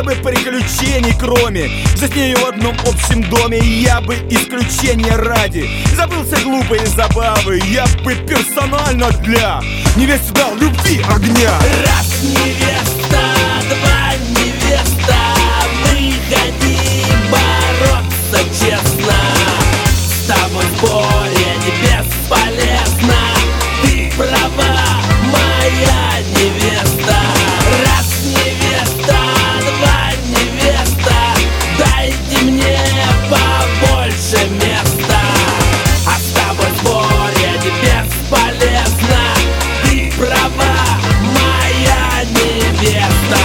бы приключений кроме. Жить с нею в одном общем доме я бы исключения ради забылся глупые забавы. Я бы персонально для невесты дал любви огня. Раз невеста, два невеста, выходи бороться честно. С тобой спорить бесполезно. Ты права, моя невеста. Раз невеста, два невеста, дайте мне побольше места. А с тобой спорить бесполезно. Ты права, моя невеста.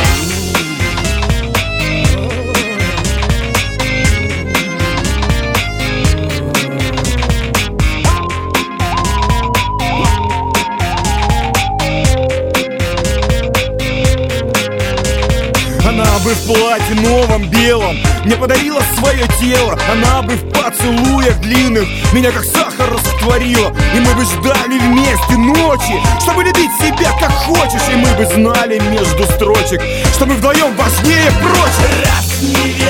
Она бы в платье новом белом мне подарила свое тело. Она бы в поцелуях длинных меня как сахар растворила. И мы бы ждали вместе ночи, чтобы любить себя как хочешь. И мы бы знали между строчек, что мы вдвоем важнее прочих. Раз невеста,